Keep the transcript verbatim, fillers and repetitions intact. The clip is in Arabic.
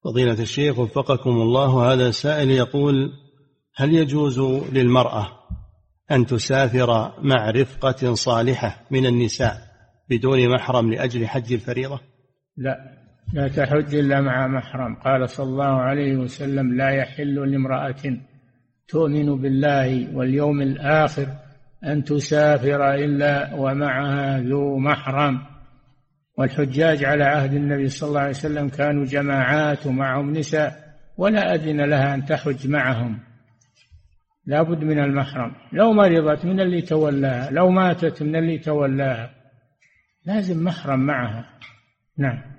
فضيلة الشيخ وفقكم الله، هذا سائل يقول: هل يجوز للمرأة أن تسافر مع رفقة صالحة من النساء بدون محرم لأجل حج الفريضة؟ لا، لا تحج إلا مع محرم. قال صلى الله عليه وسلم: لا يحل لامرأة تؤمن بالله واليوم الآخر أن تسافر إلا ومعها ذو محرم. والحجاج على عهد النبي صلى الله عليه وسلم كانوا جماعات ومعهم نساء، ولا أذن لها أن تحج معهم، لا بد من المحرم. لو مرضت من اللي تولاها، لو ماتت من اللي تولاها، لازم محرم معها. نعم.